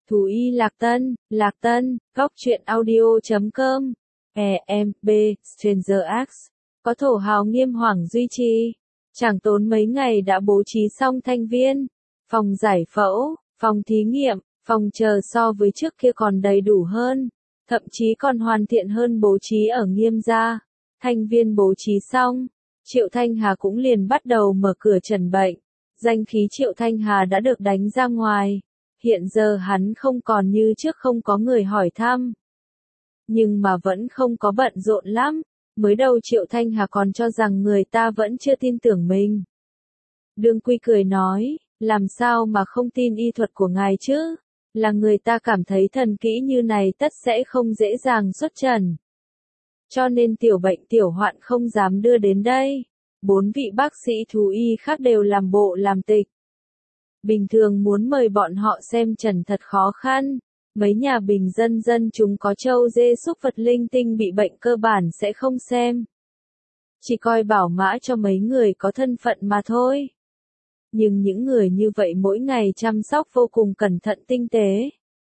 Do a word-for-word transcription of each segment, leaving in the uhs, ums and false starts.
Thú y Lạc Tân, Lạc Tân, góc truyện audio chấm com, E M B, Stranger X, có thổ hào Nghiêm Hoàng duy trì. Chẳng tốn mấy ngày đã bố trí xong thanh viên, phòng giải phẫu, phòng thí nghiệm, phòng chờ so với trước kia còn đầy đủ hơn, thậm chí còn hoàn thiện hơn bố trí ở Nghiêm gia. Thanh viên bố trí xong, Triệu Thanh Hà cũng liền bắt đầu mở cửa trần bệnh. Danh khí Triệu Thanh Hà đã được đánh ra ngoài. Hiện giờ hắn không còn như trước không có người hỏi thăm. Nhưng mà vẫn không có bận rộn lắm. Mới đầu Triệu Thanh Hà còn cho rằng người ta vẫn chưa tin tưởng mình. Đương Quy cười nói, làm sao mà không tin y thuật của ngài chứ? Là người ta cảm thấy thần kỹ như này tất sẽ không dễ dàng xuất trần. Cho nên tiểu bệnh tiểu hoạn không dám đưa đến đây. Bốn vị bác sĩ thú y khác đều làm bộ làm tịch. Bình thường muốn mời bọn họ xem trần thật khó khăn. Mấy nhà bình dân dân chúng có trâu dê súc vật linh tinh bị bệnh cơ bản sẽ không xem. Chỉ coi bảo mã cho mấy người có thân phận mà thôi. Nhưng những người như vậy mỗi ngày chăm sóc vô cùng cẩn thận tinh tế.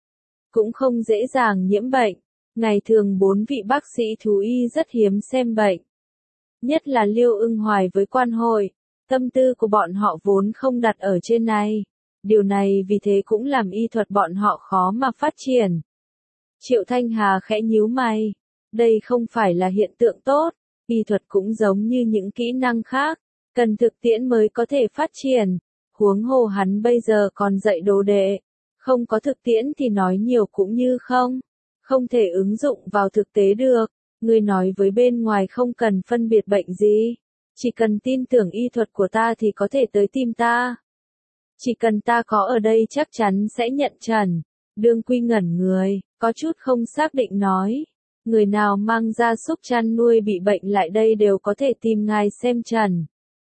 Cũng không dễ dàng nhiễm bệnh. Ngày thường bốn vị bác sĩ thú y rất hiếm xem bệnh. Nhất là Liêu Ưng Hoài với quan hội. Tâm tư của bọn họ vốn không đặt ở trên này. Điều này vì thế cũng làm y thuật bọn họ khó mà phát triển. Triệu Thanh Hà khẽ nhíu mày. Đây không phải là hiện tượng tốt. Y thuật cũng giống như những kỹ năng khác. Cần thực tiễn mới có thể phát triển. Huống hồ hắn bây giờ còn dạy đồ đệ. Không có thực tiễn thì nói nhiều cũng như không. Không thể ứng dụng vào thực tế được. Người nói với bên ngoài không cần phân biệt bệnh gì. Chỉ cần tin tưởng y thuật của ta thì có thể tới tìm ta. Chỉ cần ta có ở đây chắc chắn sẽ nhận trần. Đương Quy ngẩn người, có chút không xác định nói. Người nào mang gia súc chăn nuôi bị bệnh lại đây đều có thể tìm ngài xem trần.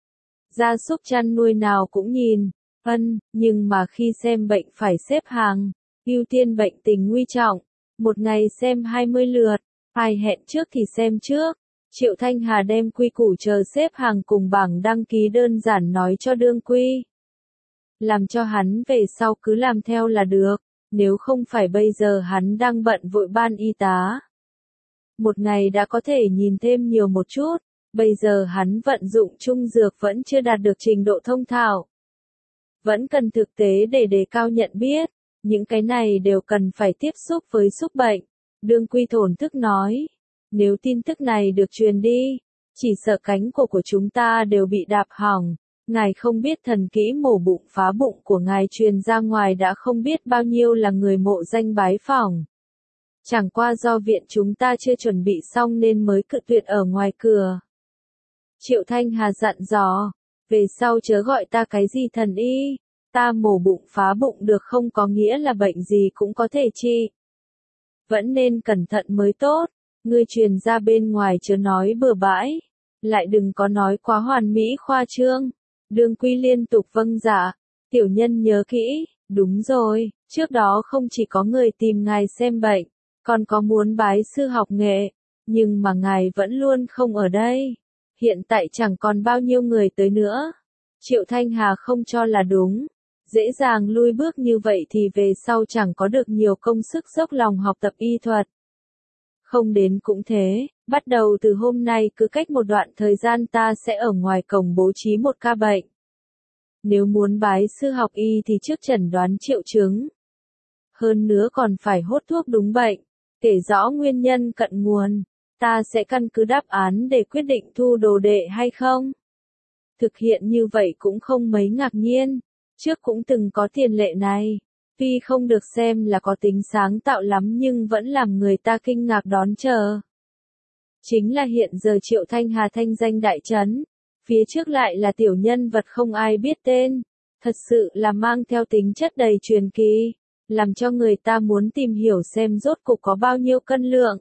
Gia súc chăn nuôi nào cũng nhìn, ân, nhưng mà khi xem bệnh phải xếp hàng. Ưu tiên bệnh tình nguy trọng. Một ngày xem hai mươi lượt. Ai hẹn trước thì xem trước. Triệu Thanh Hà đem quy củ chờ xếp hàng cùng bảng đăng ký đơn giản nói cho Đương Quy. Làm cho hắn về sau cứ làm theo là được, nếu không phải bây giờ hắn đang bận vội ban y tá. Một ngày đã có thể nhìn thêm nhiều một chút, bây giờ hắn vận dụng trung dược vẫn chưa đạt được trình độ thông thạo. Vẫn cần thực tế để đề cao nhận biết, những cái này đều cần phải tiếp xúc với súc bệnh. Đương Quy thổn thức nói, nếu tin tức này được truyền đi, chỉ sợ cánh cổ của chúng ta đều bị đạp hỏng. Ngài không biết thần kỹ mổ bụng phá bụng của ngài truyền ra ngoài đã không biết bao nhiêu là người mộ danh bái phỏng. Chẳng qua do viện chúng ta chưa chuẩn bị xong nên mới cự tuyệt ở ngoài cửa. Triệu Thanh Hà dặn dò, về sau chớ gọi ta cái gì thần y, ta mổ bụng phá bụng được không có nghĩa là bệnh gì cũng có thể trị. Vẫn nên cẩn thận mới tốt, ngươi truyền ra bên ngoài chớ nói bừa bãi, lại đừng có nói quá hoàn mỹ khoa trương. Đương Quy liên tục vâng dạ, tiểu nhân nhớ kỹ, đúng rồi, trước đó không chỉ có người tìm ngài xem bệnh, còn có muốn bái sư học nghệ, nhưng mà ngài vẫn luôn không ở đây, hiện tại chẳng còn bao nhiêu người tới nữa. Triệu Thanh Hà không cho là đúng, dễ dàng lui bước như vậy thì về sau chẳng có được nhiều công sức dốc lòng học tập y thuật. Không đến cũng thế, bắt đầu từ hôm nay cứ cách một đoạn thời gian ta sẽ ở ngoài cổng bố trí một ca bệnh. Nếu muốn bái sư học y thì trước chẩn đoán triệu chứng. Hơn nữa còn phải hốt thuốc đúng bệnh, kể rõ nguyên nhân cận nguồn. Ta sẽ căn cứ đáp án để quyết định thu đồ đệ hay không. Thực hiện như vậy cũng không mấy ngạc nhiên, trước cũng từng có tiền lệ này. Tuy không được xem là có tính sáng tạo lắm nhưng vẫn làm người ta kinh ngạc đón chờ. Chính là hiện giờ Triệu Thanh Hà thanh danh đại chấn, phía trước lại là tiểu nhân vật không ai biết tên, thật sự là mang theo tính chất đầy truyền kỳ, làm cho người ta muốn tìm hiểu xem rốt cuộc có bao nhiêu cân lượng.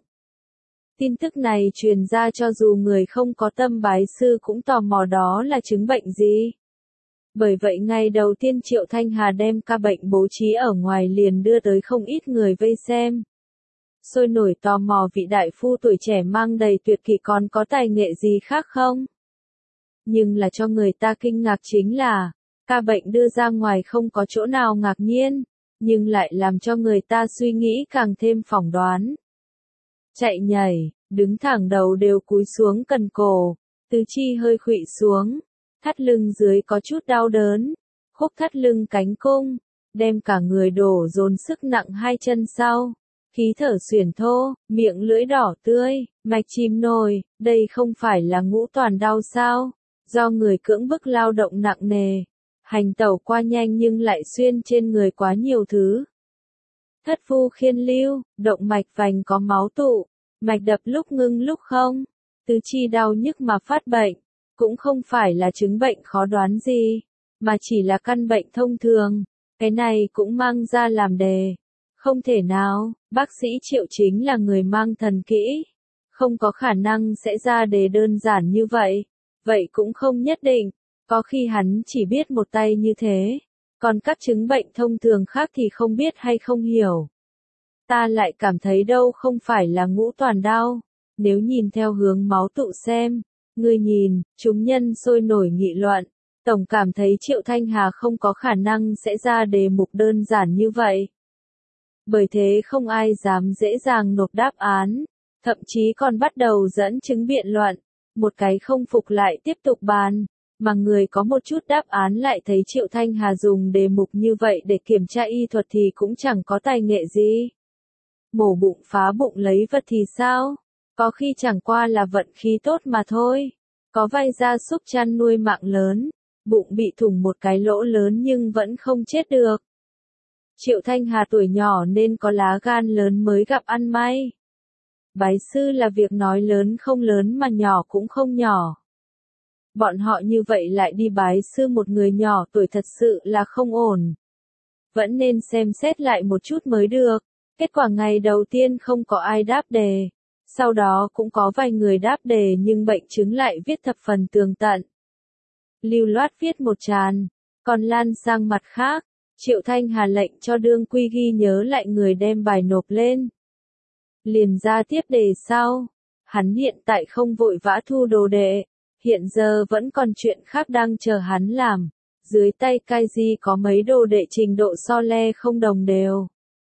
Tin tức này truyền ra cho dù người không có tâm bái sư cũng tò mò đó là chứng bệnh gì. Bởi vậy ngày đầu tiên Triệu Thanh Hà đem ca bệnh bố trí ở ngoài liền đưa tới không ít người vây xem. Sôi nổi tò mò vị đại phu tuổi trẻ mang đầy tuyệt kỹ còn có tài nghệ gì khác không? Nhưng là cho người ta kinh ngạc chính là, ca bệnh đưa ra ngoài không có chỗ nào ngạc nhiên, nhưng lại làm cho người ta suy nghĩ càng thêm phỏng đoán. Chạy nhảy, đứng thẳng đầu đều cúi xuống cần cổ, tứ chi hơi khuỵu xuống, thắt lưng dưới có chút đau đớn, khúc thắt lưng cánh cung, đem cả người đổ dồn sức nặng hai chân sau, khí thở xuyển thô, miệng lưỡi đỏ tươi, mạch chìm nổi, đây không phải là ngũ toàn đau sao, do người cưỡng bức lao động nặng nề, hành tẩu qua nhanh nhưng lại xuyên trên người quá nhiều thứ. Thất phu khiên lưu, động mạch vành có máu tụ, mạch đập lúc ngưng lúc không, tứ chi đau nhức mà phát bệnh, cũng không phải là chứng bệnh khó đoán gì, mà chỉ là căn bệnh thông thường, cái này cũng mang ra làm đề. Không thể nào, bác sĩ Triệu chính là người mang thần kỹ, không có khả năng sẽ ra đề đơn giản như vậy, vậy cũng không nhất định, có khi hắn chỉ biết một tay như thế, còn các chứng bệnh thông thường khác thì không biết hay không hiểu. Ta lại cảm thấy đâu không phải là ngũ toàn đau, nếu nhìn theo hướng máu tụ xem, ngươi nhìn, chúng nhân sôi nổi nghị luận, tổng cảm thấy Triệu Thanh Hà không có khả năng sẽ ra đề mục đơn giản như vậy. Bởi thế không ai dám dễ dàng nộp đáp án, thậm chí còn bắt đầu dẫn chứng biện luận, một cái không phục lại tiếp tục bàn, mà người có một chút đáp án lại thấy Triệu Thanh Hà dùng đề mục như vậy để kiểm tra y thuật thì cũng chẳng có tài nghệ gì. Mổ bụng phá bụng lấy vật thì sao? Có khi chẳng qua là vận khí tốt mà thôi. Có vài gia súc chăn nuôi mạng lớn, bụng bị thủng một cái lỗ lớn nhưng vẫn không chết được. Triệu Thanh Hà tuổi nhỏ nên có lá gan lớn mới gặp ăn may. Bái sư là việc nói lớn không lớn mà nhỏ cũng không nhỏ. Bọn họ như vậy lại đi bái sư một người nhỏ tuổi thật sự là không ổn. Vẫn nên xem xét lại một chút mới được. Kết quả ngày đầu tiên không có ai đáp đề. Sau đó cũng có vài người đáp đề nhưng bệnh chứng lại viết thập phần tường tận. Lưu loát viết một tràn, còn lan sang mặt khác, Triệu Thanh Hà lệnh cho đương quy ghi nhớ lại người đem bài nộp lên. Liền ra tiếp đề sau, hắn hiện tại không vội vã thu đồ đệ, hiện giờ vẫn còn chuyện khác đang chờ hắn làm, dưới tay cai di có mấy đồ đệ trình độ so le không đồng đều.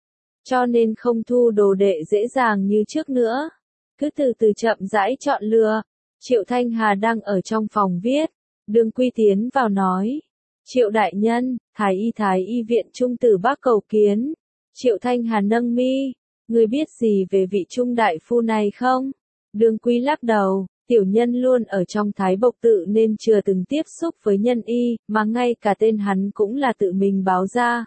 Cho nên không thu đồ đệ dễ dàng như trước nữa, cứ từ từ chậm rãi chọn lựa. Triệu Thanh Hà đang ở trong phòng viết, đương quy tiến vào nói. Triệu đại nhân, Thái y Thái y viện Trung Tử Bác cầu kiến. Triệu Thanh Hà nâng mi, ngươi biết gì về vị Trung đại phu này không? Đương quy lắc đầu, tiểu nhân luôn ở trong Thái Bộc tự nên chưa từng tiếp xúc với nhân y, mà ngay cả tên hắn cũng là tự mình báo ra.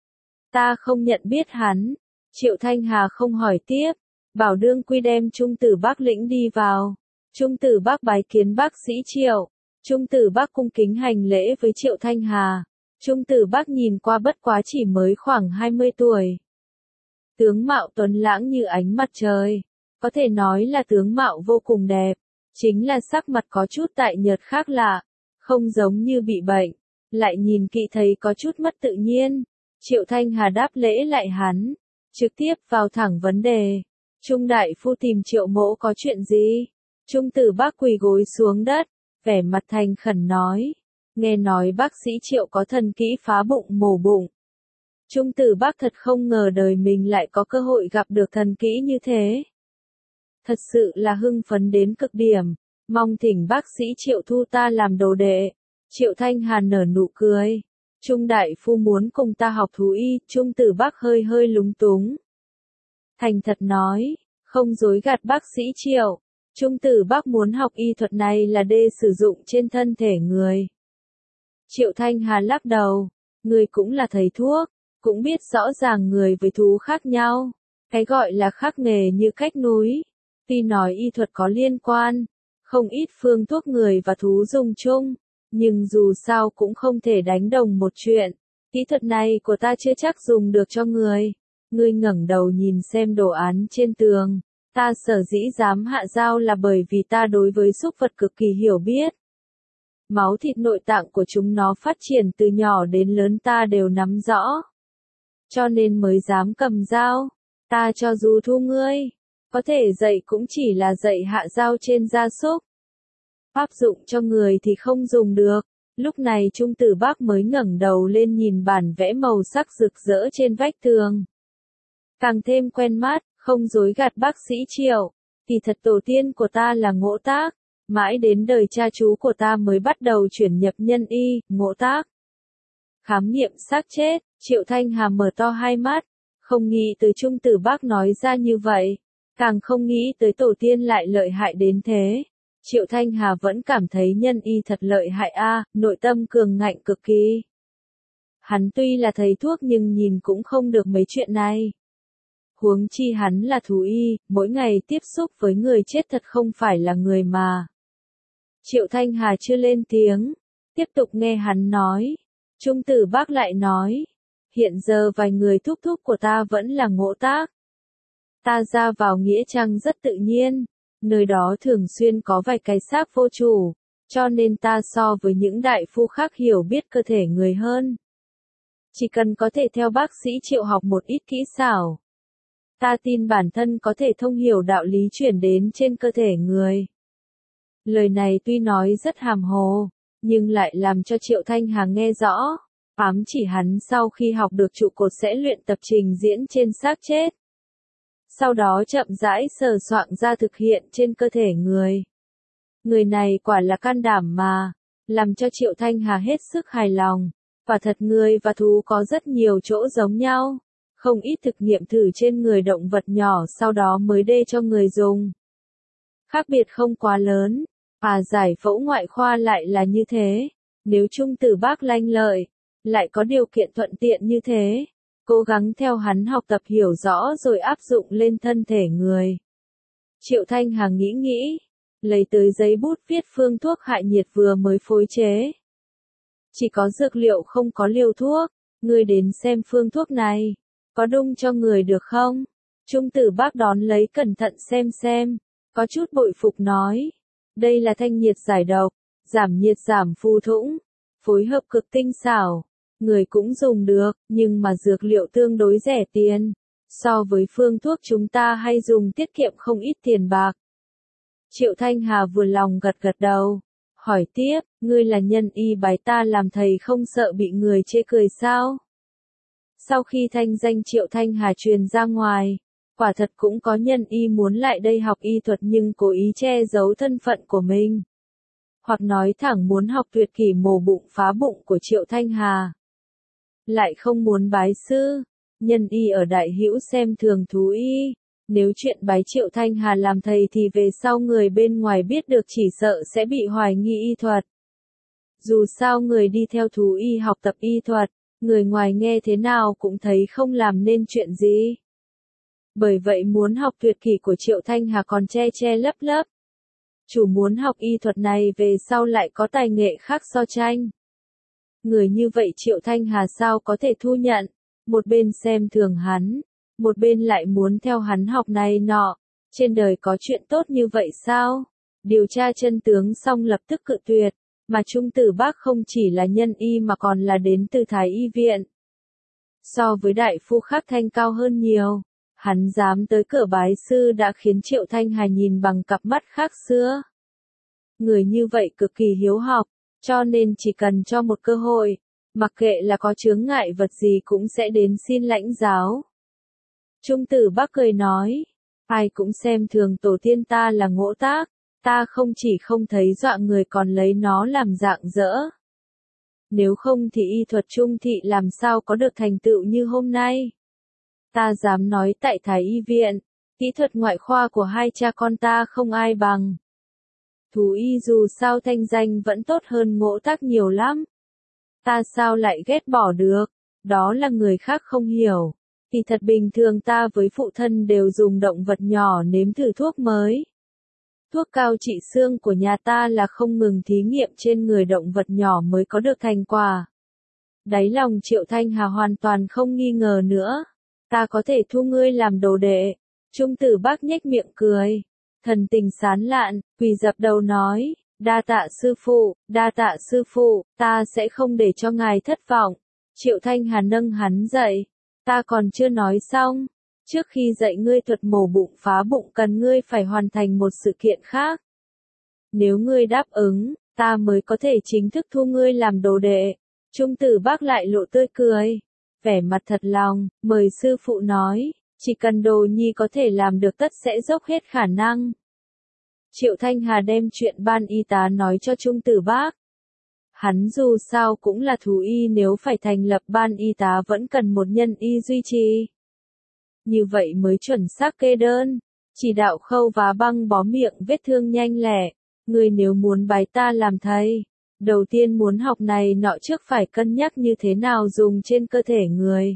Ta không nhận biết hắn. Triệu Thanh Hà không hỏi tiếp, bảo đương quy đem Trung Tử Bác lĩnh đi vào. Trung Tử Bác bái kiến bác sĩ Triệu. Trung Tử Bác cung kính hành lễ với Triệu Thanh Hà. Trung Tử Bác nhìn qua bất quá chỉ mới khoảng hai mươi tuổi. Tướng mạo tuấn lãng như ánh mặt trời. Có thể nói là tướng mạo vô cùng đẹp. Chính là sắc mặt có chút tại nhợt khác lạ. Không giống như bị bệnh. Lại nhìn kỹ thấy có chút mất tự nhiên. Triệu Thanh Hà đáp lễ lại hắn. Trực tiếp vào thẳng vấn đề. Trung đại phu tìm Triệu mỗ có chuyện gì? Trung Tử Bác quỳ gối xuống đất. Vẻ mặt thành khẩn nói. Nghe nói bác sĩ Triệu có thần kỹ phá bụng mổ bụng. Trung Tử Bác thật không ngờ đời mình lại có cơ hội gặp được thần kỹ như thế. Thật sự là hưng phấn đến cực điểm. Mong thỉnh bác sĩ Triệu thu ta làm đồ đệ. Triệu Thanh Hà nở nụ cười. Trung đại phu muốn cùng ta học thú y. Trung Tử Bác hơi hơi lúng túng. Thành thật nói, không dối gạt bác sĩ Triệu. Trung Tử Bác muốn học y thuật này là để sử dụng trên thân thể người. Triệu Thanh Hà lắc đầu, người cũng là thầy thuốc, cũng biết rõ ràng người với thú khác nhau. Cái gọi là khác nghề như cách núi. Tuy nói y thuật có liên quan, không ít phương thuốc người và thú dùng chung, nhưng dù sao cũng không thể đánh đồng một chuyện. Kỹ thuật này của ta chưa chắc dùng được cho người. Ngươi ngẩng đầu nhìn xem đồ án trên tường. Ta sở dĩ dám hạ dao là bởi vì ta đối với súc vật cực kỳ hiểu biết. Máu thịt nội tạng của chúng nó phát triển từ nhỏ đến lớn ta đều nắm rõ. Cho nên mới dám cầm dao. Ta cho dù thu ngươi, có thể dạy cũng chỉ là dạy hạ dao trên gia súc. Áp dụng cho người thì không dùng được. Lúc này Trung Tử Bác mới ngẩng đầu lên nhìn bản vẽ màu sắc rực rỡ trên vách tường. Càng thêm quen mắt, không dối gạt bác sĩ Triệu. Kỳ thật tổ tiên của ta là Ngỗ Tác. Mãi đến đời cha chú của ta mới bắt đầu chuyển nhập nhân y, Ngỗ Tác. Khám nghiệm xác chết, Triệu Thanh Hà mở to hai mắt. Không nghĩ tới Trung Tử Bác nói ra như vậy. Càng không nghĩ tới tổ tiên lại lợi hại đến thế. Triệu Thanh Hà vẫn cảm thấy nhân y thật lợi hại a, nội tâm cường ngạnh cực kỳ. Hắn tuy là thầy thuốc nhưng nhìn cũng không được mấy chuyện này. Huống chi hắn là thú y, mỗi ngày tiếp xúc với người chết thật không phải là người mà. Triệu Thanh Hà chưa lên tiếng, tiếp tục nghe hắn nói. Trung Tử Bác lại nói, hiện giờ vài người thúc thúc của ta vẫn là Ngỗ Tác. Ta ra vào nghĩa trang rất tự nhiên, nơi đó thường xuyên có vài cái xác vô chủ, cho nên ta so với những đại phu khác hiểu biết cơ thể người hơn. Chỉ cần có thể theo bác sĩ Triệu học một ít kỹ xảo, ta tin bản thân có thể thông hiểu đạo lý chuyển đến trên cơ thể người. Lời này tuy nói rất hàm hồ, nhưng lại làm cho Triệu Thanh Hà nghe rõ, ám chỉ hắn sau khi học được trụ cột sẽ luyện tập trình diễn trên xác chết. Sau đó chậm rãi sờ soạng ra thực hiện trên cơ thể người. Người này quả là can đảm mà, làm cho Triệu Thanh Hà hết sức hài lòng. Quả thật người và thú có rất nhiều chỗ giống nhau, không ít thực nghiệm thử trên người động vật nhỏ sau đó mới đê cho người dùng. Khác biệt không quá lớn, à giải phẫu ngoại khoa lại là như thế, nếu Trung Tử Bác lanh lợi, lại có điều kiện thuận tiện như thế. Cố gắng theo hắn học tập hiểu rõ rồi áp dụng lên thân thể người. Triệu Thanh Hà nghĩ nghĩ, lấy tới giấy bút viết phương thuốc hại nhiệt vừa mới phối chế. Chỉ có dược liệu không có liều thuốc, ngươi đến xem phương thuốc này, có đung cho người được không? Trung Tử Bác đón lấy cẩn thận xem xem, có chút bội phục nói, đây là thanh nhiệt giải độc, giảm nhiệt giảm phù thủng, phối hợp cực tinh xảo. Người cũng dùng được, nhưng mà dược liệu tương đối rẻ tiền. So với phương thuốc chúng ta hay dùng tiết kiệm không ít tiền bạc. Triệu Thanh Hà vừa lòng gật gật đầu. Hỏi tiếp, ngươi là nhân y bái ta làm thầy không sợ bị người chê cười sao? Sau khi thanh danh Triệu Thanh Hà truyền ra ngoài, quả thật cũng có nhân y muốn lại đây học y thuật nhưng cố ý che giấu thân phận của mình. Hoặc nói thẳng muốn học tuyệt kỹ mổ bụng phá bụng của Triệu Thanh Hà. Lại không muốn bái sư, nhân y ở Đại Hữu xem thường thú y, nếu chuyện bái Triệu Thanh Hà làm thầy thì về sau người bên ngoài biết được chỉ sợ sẽ bị hoài nghi y thuật. Dù sao người đi theo thú y học tập y thuật, người ngoài nghe thế nào cũng thấy không làm nên chuyện gì. Bởi vậy muốn học tuyệt kỹ của Triệu Thanh Hà còn che che lấp lấp. Chủ muốn học y thuật này về sau lại có tài nghệ khác so tranh. Người như vậy Triệu Thanh Hà sao có thể thu nhận, một bên xem thường hắn, một bên lại muốn theo hắn học này nọ, trên đời có chuyện tốt như vậy sao? Điều tra chân tướng xong lập tức cự tuyệt, mà Trung Tử Bác không chỉ là nhân y mà còn là đến từ Thái Y viện. So với đại phu khác thanh cao hơn nhiều, hắn dám tới cửa bái sư đã khiến Triệu Thanh Hà nhìn bằng cặp mắt khác xưa. Người như vậy cực kỳ hiếu học. Cho nên chỉ cần cho một cơ hội, mặc kệ là có chướng ngại vật gì cũng sẽ đến xin lãnh giáo. Trung Tử Bác cười nói, ai cũng xem thường tổ tiên ta là Ngỗ Tác, ta không chỉ không thấy dọa người còn lấy nó làm dạng dỡ. Nếu không thì y thuật Trung thị làm sao có được thành tựu như hôm nay. Ta dám nói tại Thái Y viện, kỹ thuật ngoại khoa của hai cha con ta không ai bằng. Thú y dù sao thanh danh vẫn tốt hơn Ngỗ Tác nhiều lắm. Ta sao lại ghét bỏ được, đó là người khác không hiểu. Thì thật bình thường ta với phụ thân đều dùng động vật nhỏ nếm thử thuốc mới. Thuốc cao trị xương của nhà ta là không ngừng thí nghiệm trên người động vật nhỏ mới có được thành quả. Đáy lòng Triệu Thanh Hà hoàn toàn không nghi ngờ nữa. Ta có thể thu ngươi làm đồ đệ. Trung Tử Bác nhếch miệng cười. Thần tình sán lạn, quỳ dập đầu nói, đa tạ sư phụ, đa tạ sư phụ, ta sẽ không để cho ngài thất vọng. Triệu Thanh Hà nâng hắn dậy, ta còn chưa nói xong, trước khi dạy ngươi thuật mổ bụng phá bụng cần ngươi phải hoàn thành một sự kiện khác. Nếu ngươi đáp ứng, ta mới có thể chính thức thu ngươi làm đồ đệ. Trung Tử Bác lại lộ tươi cười, vẻ mặt thật lòng, mời sư phụ nói, chỉ cần Đồ Nhi có thể làm được tất sẽ dốc hết khả năng. Triệu Thanh Hà đem chuyện ban y tá nói cho Trung Tử Bác. Hắn dù sao cũng là thú y, nếu phải thành lập ban y tá vẫn cần một nhân y duy trì. Như vậy mới chuẩn xác kê đơn, chỉ đạo khâu vá băng bó miệng vết thương nhanh lẹ. Người nếu muốn bái ta làm thầy, đầu tiên muốn học này nọ trước phải cân nhắc như thế nào dùng trên cơ thể người.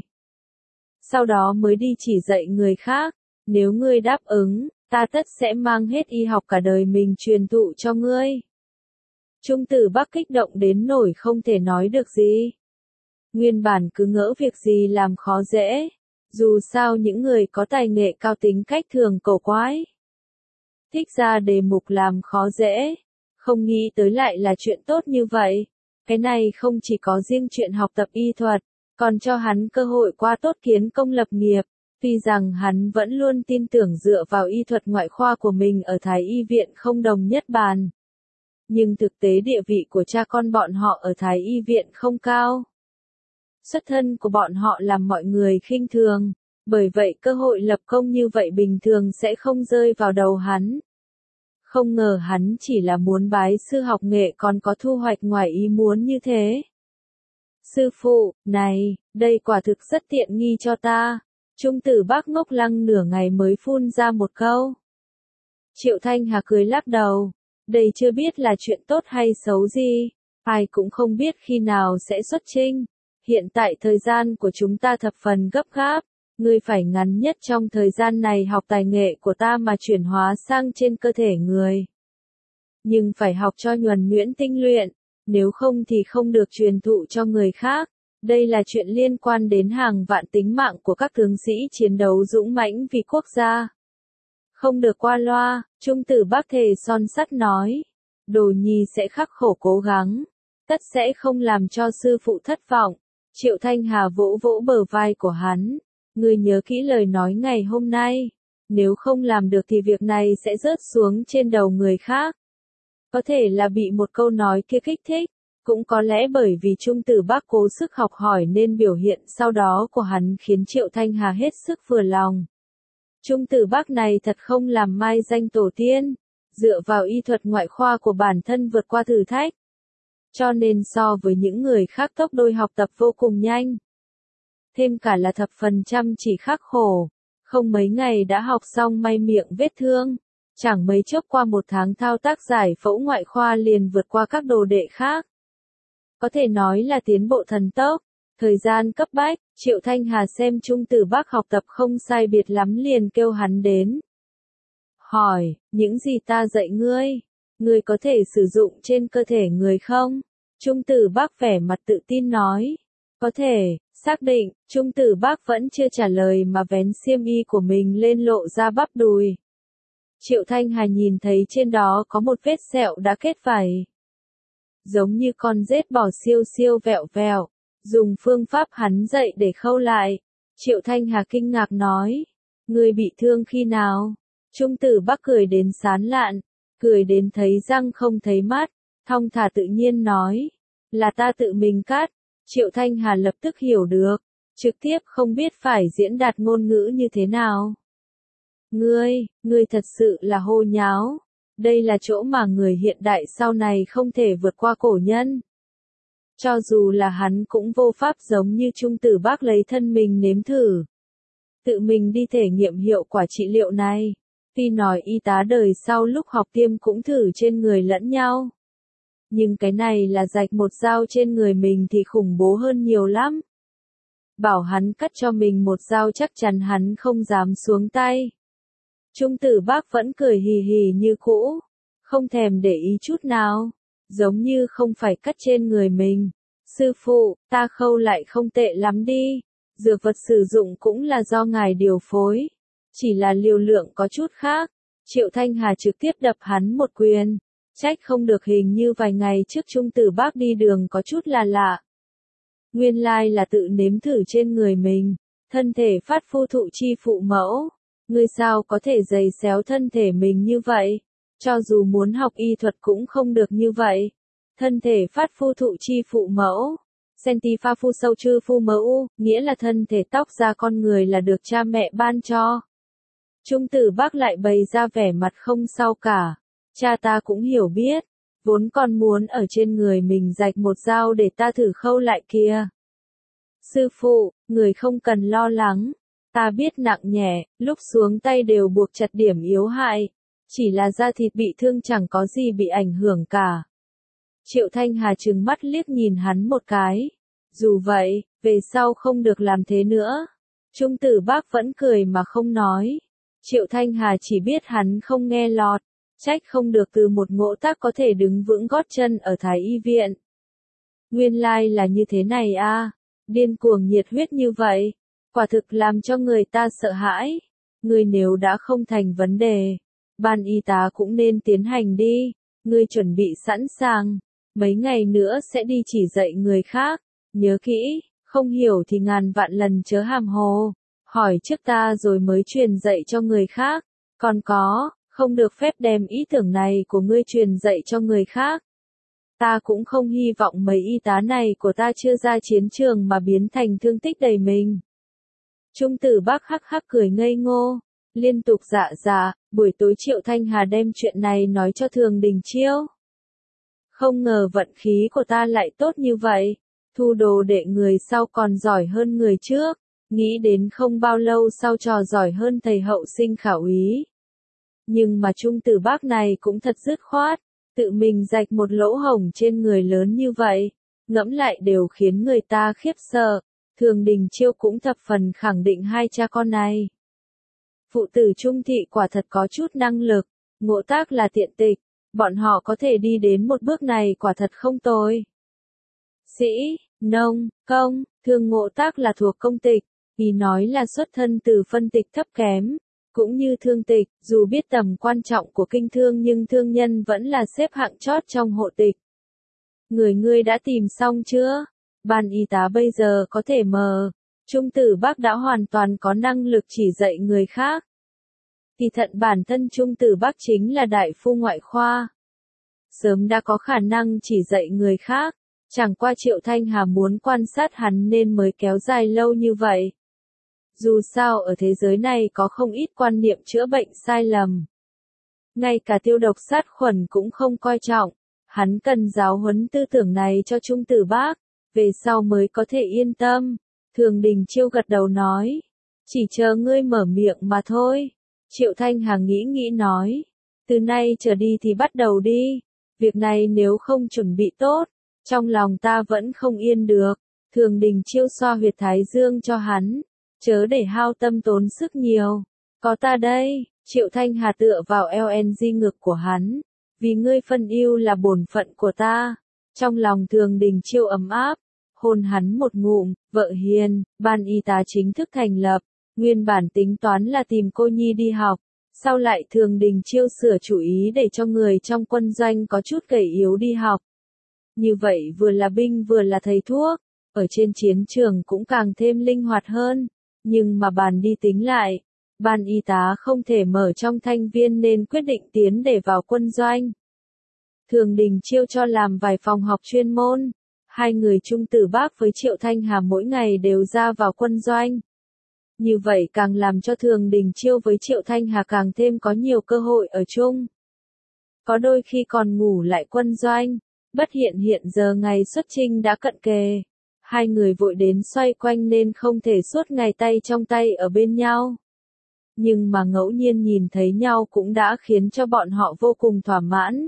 Sau đó mới đi chỉ dạy người khác, nếu ngươi đáp ứng, ta tất sẽ mang hết y học cả đời mình truyền thụ cho ngươi. Trung Tử Bác kích động đến nỗi không thể nói được gì. Nguyên bản cứ ngỡ việc gì làm khó dễ, dù sao những người có tài nghệ cao tính cách thường cổ quái. Thích ra đề mục làm khó dễ, không nghĩ tới lại là chuyện tốt như vậy. Cái này không chỉ có riêng chuyện học tập y thuật, còn cho hắn cơ hội qua tốt kiến công lập nghiệp. Tuy rằng hắn vẫn luôn tin tưởng dựa vào y thuật ngoại khoa của mình ở Thái Y viện không đồng nhất bàn. Nhưng thực tế địa vị của cha con bọn họ ở Thái Y viện không cao. Xuất thân của bọn họ làm mọi người khinh thường, bởi vậy cơ hội lập công như vậy bình thường sẽ không rơi vào đầu hắn. Không ngờ hắn chỉ là muốn bái sư học nghệ còn có thu hoạch ngoài ý muốn như thế. Sư phụ, này, đây quả thực rất tiện nghi cho ta. Trung Tử Bác ngốc lăng nửa ngày mới phun ra một câu. Triệu Thanh Hà cười lắc đầu. Đây chưa biết là chuyện tốt hay xấu gì. Ai cũng không biết khi nào sẽ xuất chinh. Hiện tại thời gian của chúng ta thập phần gấp gáp. Ngươi phải ngắn nhất trong thời gian này học tài nghệ của ta mà chuyển hóa sang trên cơ thể người. Nhưng phải học cho nhuần nhuyễn tinh luyện. Nếu không thì không được truyền thụ cho người khác. Đây là chuyện liên quan đến hàng vạn tính mạng của các tướng sĩ chiến đấu dũng mãnh vì quốc gia. Không được qua loa, Trung Tử Bác thề son sắt nói. Đồ Nhi sẽ khắc khổ cố gắng. Tất sẽ không làm cho sư phụ thất vọng. Triệu Thanh Hà vỗ vỗ bờ vai của hắn. Ngươi nhớ kỹ lời nói ngày hôm nay. Nếu không làm được thì việc này sẽ rớt xuống trên đầu người khác. Có thể là bị một câu nói kia kích thích. Cũng có lẽ bởi vì Trung Tử Bác cố sức học hỏi nên biểu hiện sau đó của hắn khiến Triệu Thanh Hà hết sức vừa lòng. Trung Tử Bác này thật không làm mai danh tổ tiên, dựa vào y thuật ngoại khoa của bản thân vượt qua thử thách. Cho nên so với những người khác tốc độ học tập vô cùng nhanh. Thêm cả là thập phần chăm chỉ khắc khổ, không mấy ngày đã học xong may miệng vết thương. Chẳng mấy chốc qua một tháng thao tác giải phẫu ngoại khoa liền vượt qua các đồ đệ khác. Có thể nói là tiến bộ thần tốc, thời gian cấp bách, Triệu Thanh Hà xem Trung Tử Bác học tập không sai biệt lắm liền kêu hắn đến. Hỏi, những gì ta dạy ngươi, ngươi có thể sử dụng trên cơ thể người không? Trung Tử Bác vẻ mặt tự tin nói, có thể, xác định, Trung Tử Bác vẫn chưa trả lời mà vén xiêm y của mình lên lộ ra bắp đùi. Triệu Thanh Hà nhìn thấy trên đó có một vết sẹo đã kết vảy. Giống như con rết bò siêu siêu vẹo vẹo, dùng phương pháp hắn dạy để khâu lại. Triệu Thanh Hà kinh ngạc nói, ngươi bị thương khi nào? Trung Tử Bác cười đến sán lạn, cười đến thấy răng không thấy mắt, thong thả tự nhiên nói, là ta tự mình cắt. Triệu Thanh Hà lập tức hiểu được, trực tiếp không biết phải diễn đạt ngôn ngữ như thế nào. Ngươi, ngươi thật sự là hô nháo. Đây là chỗ mà người hiện đại sau này không thể vượt qua cổ nhân. Cho dù là hắn cũng vô pháp giống như Trung Tử Bác lấy thân mình nếm thử. Tự mình đi thể nghiệm hiệu quả trị liệu này. Tuy nói y tá đời sau lúc học tiêm cũng thử trên người lẫn nhau. Nhưng cái này là rạch một dao trên người mình thì khủng bố hơn nhiều lắm. Bảo hắn cắt cho mình một dao chắc chắn hắn không dám xuống tay. Trung Tử Bác vẫn cười hì hì như cũ, không thèm để ý chút nào, giống như không phải cắt trên người mình. Sư phụ, ta khâu lại không tệ lắm đi, dược vật sử dụng cũng là do ngài điều phối, chỉ là liều lượng có chút khác. Triệu Thanh Hà trực tiếp đập hắn một quyền, trách không được hình như vài ngày trước Trung Tử Bác đi đường có chút là lạ. Nguyên lai là tự nếm thử trên người mình, thân thể phát phu thụ chi phụ mẫu. Ngươi sao có thể giày xéo thân thể mình như vậy? Cho dù muốn học y thuật cũng không được như vậy. thân thể phát phu thụ chi phụ mẫu. Senti pha phu sâu chư phu mẫu, nghĩa là thân thể tóc da con người là được cha mẹ ban cho. Trung tử bác lại bày ra vẻ mặt không sao cả. Cha ta cũng hiểu biết, vốn con muốn ở trên người mình rạch một dao để ta thử khâu lại kìa. Sư phụ, người không cần lo lắng, ta biết nặng nhẹ, lúc xuống tay đều buộc chặt điểm yếu hại, chỉ là da thịt bị thương chẳng có gì bị ảnh hưởng cả. Triệu Thanh Hà trừng mắt liếc nhìn hắn một cái. Dù vậy, về sau không được làm thế nữa. Trung tử bác vẫn cười mà không nói. Triệu Thanh Hà chỉ biết hắn không nghe lọt, trách không được từ một ngộ tác có thể đứng vững gót chân ở Thái Y viện. Nguyên lai là như thế này a, điên cuồng nhiệt huyết như vậy, quả thực làm cho người ta sợ hãi. Ngươi nếu đã không thành vấn đề, ban y tá cũng nên tiến hành đi, ngươi chuẩn bị sẵn sàng, mấy ngày nữa sẽ đi chỉ dạy người khác, nhớ kỹ, không hiểu thì ngàn vạn lần chớ hàm hồ, hỏi trước ta rồi mới truyền dạy cho người khác, còn có, không được phép đem ý tưởng này của ngươi truyền dạy cho người khác. Ta cũng không hy vọng mấy y tá này của ta chưa ra chiến trường mà biến thành thương tích đầy mình. Trung tử bác hắc hắc cười ngây ngô, liên tục dạ dạ, buổi tối Triệu Thanh Hà đem chuyện này nói cho Thường Đình Chiêu. Không ngờ vận khí của ta lại tốt như vậy, thu đồ đệ người sau còn giỏi hơn người trước, nghĩ đến không bao lâu sau trò giỏi hơn thầy hậu sinh khảo úy. Nhưng mà Trung tử bác này cũng thật dứt khoát, tự mình rạch một lỗ hổng trên người lớn như vậy, ngẫm lại đều khiến người ta khiếp sợ. Thường Đình Chiêu cũng thập phần khẳng định hai cha con này. Phụ tử Trung thị quả thật có chút năng lực, ngộ tác là tiện tịch, bọn họ có thể đi đến một bước này quả thật không tồi. Sĩ, nông, công, thường ngộ tác là thuộc công tịch, vì nói là xuất thân từ phân tịch thấp kém, cũng như thương tịch, dù biết tầm quan trọng của kinh thương nhưng thương nhân vẫn là xếp hạng chót trong hộ tịch. Người ngươi đã tìm xong chưa? Ban y tá bây giờ có thể mờ, Trung tử bác đã hoàn toàn có năng lực chỉ dạy người khác. Kỳ thận bản thân Trung tử bác chính là đại phu ngoại khoa. Sớm đã có khả năng chỉ dạy người khác, chẳng qua Triệu Thanh Hà muốn quan sát hắn nên mới kéo dài lâu như vậy. Dù sao ở thế giới này có không ít quan niệm chữa bệnh sai lầm. Ngay cả tiêu độc sát khuẩn cũng không coi trọng, hắn cần giáo huấn tư tưởng này cho Trung tử bác, về sau mới có thể yên tâm. Thường Đình Chiêu gật đầu nói, chỉ chờ ngươi mở miệng mà thôi. Triệu Thanh Hà nghĩ nghĩ nói, từ nay trở đi thì bắt đầu đi, việc này nếu không chuẩn bị tốt, trong lòng ta vẫn không yên được. Thường Đình Chiêu xoa huyệt thái dương cho hắn, chớ để hao tâm tốn sức nhiều, có ta đây. Triệu Thanh Hà tựa vào eo en ngực của hắn, vì ngươi phân ưu là bổn phận của ta. Trong lòng Thường Đình Chiêu ấm áp, hôn hắn một ngụm. Vợ hiền, ban y tá chính thức thành lập, nguyên bản tính toán là tìm cô nhi đi học, sau lại Thường Đình Chiêu sửa chủ ý để cho người trong quân doanh có chút gầy yếu đi học. Như vậy vừa là binh vừa là thầy thuốc, ở trên chiến trường cũng càng thêm linh hoạt hơn, nhưng mà bàn đi tính lại, ban y tá không thể mở trong thanh viên nên quyết định tiến để vào quân doanh. Thường Đình Chiêu cho làm vài phòng học chuyên môn. Hai người Trung tử bác với Triệu Thanh Hà mỗi ngày đều ra vào quân doanh. Như vậy càng làm cho Thường Đình Chiêu với Triệu Thanh Hà càng thêm có nhiều cơ hội ở chung. Có đôi khi còn ngủ lại quân doanh, bất hiện hiện giờ ngày xuất chinh đã cận kề. Hai người vội đến xoay quanh nên không thể suốt ngày tay trong tay ở bên nhau. Nhưng mà ngẫu nhiên nhìn thấy nhau cũng đã khiến cho bọn họ vô cùng thỏa mãn.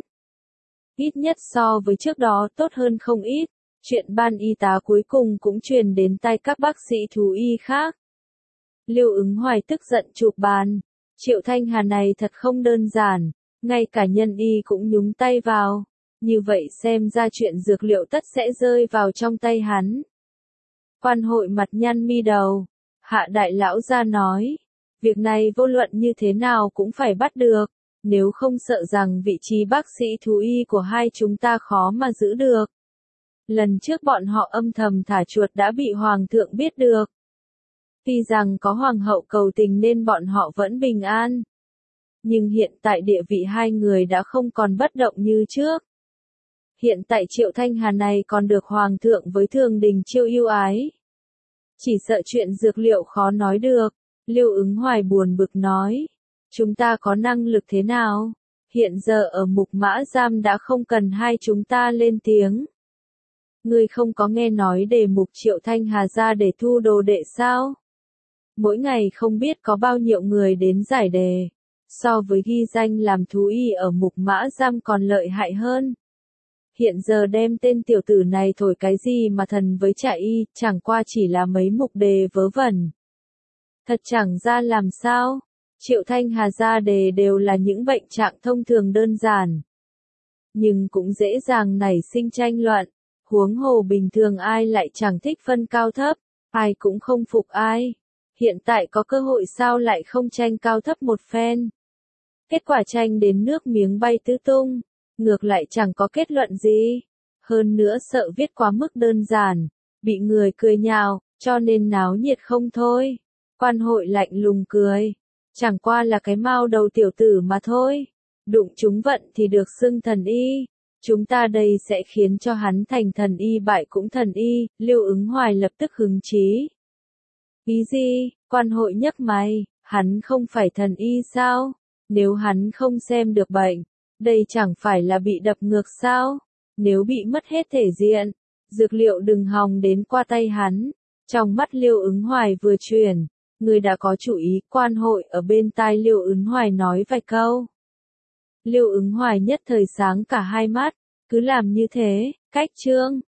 Ít nhất so với trước đó tốt hơn không ít. Chuyện ban y tá cuối cùng cũng truyền đến tai các bác sĩ thú y khác. Lưu Ứng Hoài tức giận chụp bàn. Triệu Thanh Hà này thật không đơn giản, ngay cả nhân y cũng nhúng tay vào. Như vậy xem ra chuyện dược liệu tất sẽ rơi vào trong tay hắn. Quan hội mặt nhăn mi đầu. Hạ đại lão ra nói, việc này vô luận như thế nào cũng phải bắt được, nếu không sợ rằng vị trí bác sĩ thú y của hai chúng ta khó mà giữ được. Lần trước bọn họ âm thầm thả chuột đã bị hoàng thượng biết được. Tuy rằng có hoàng hậu cầu tình nên bọn họ vẫn bình an. Nhưng hiện tại địa vị hai người đã không còn bất động như trước. Hiện tại Triệu Thanh Hà này còn được Hoàng thượng với Thường Đình Chiêu yêu ái. Chỉ sợ chuyện dược liệu khó nói được. Lưu Ứng Hoài buồn bực nói. Chúng ta có năng lực thế nào? Hiện giờ ở Mục Mã Giam đã không cần hai chúng ta lên tiếng. Ngươi không có nghe nói đề mục Triệu Thanh Hà ra để thu đồ đệ sao? Mỗi ngày không biết có bao nhiêu người đến giải đề. So với ghi danh làm thú y ở Mục Mã Giam còn lợi hại hơn. Hiện giờ đem tên tiểu tử này thổi cái gì mà thần với trại y, chẳng qua chỉ là mấy mục đề vớ vẩn. Thật chẳng ra làm sao. Triệu Thanh Hà ra đề đều là những bệnh trạng thông thường đơn giản. Nhưng cũng dễ dàng nảy sinh tranh luận. Huống hồ bình thường ai lại chẳng thích phân cao thấp, ai cũng không phục ai. Hiện tại có cơ hội sao lại không tranh cao thấp một phen. Kết quả tranh đến nước miếng bay tứ tung, ngược lại chẳng có kết luận gì. Hơn nữa sợ viết quá mức đơn giản, bị người cười nhạo, cho nên náo nhiệt không thôi. Quan hội lạnh lùng cười, chẳng qua là cái mao đầu tiểu tử mà thôi. Đụng chúng vận thì được xưng thần y. Chúng ta đây sẽ khiến cho hắn thành thần y bại cũng thần y. Lưu Ứng Hoài lập tức hứng chí. Ý gì? Quan hội nhấc mày, hắn không phải thần y sao? Nếu hắn không xem được bệnh, đây chẳng phải là bị đập ngược sao? Nếu bị mất hết thể diện, dược liệu đừng hòng đến qua tay hắn. Trong mắt Lưu Ứng Hoài vừa chuyển, người đã có chủ ý. Quan hội ở bên tai Lưu Ứng Hoài nói vài câu. Lưu Ứng Hoài nhất thời sáng cả hai mắt, cứ làm như thế, cách chương.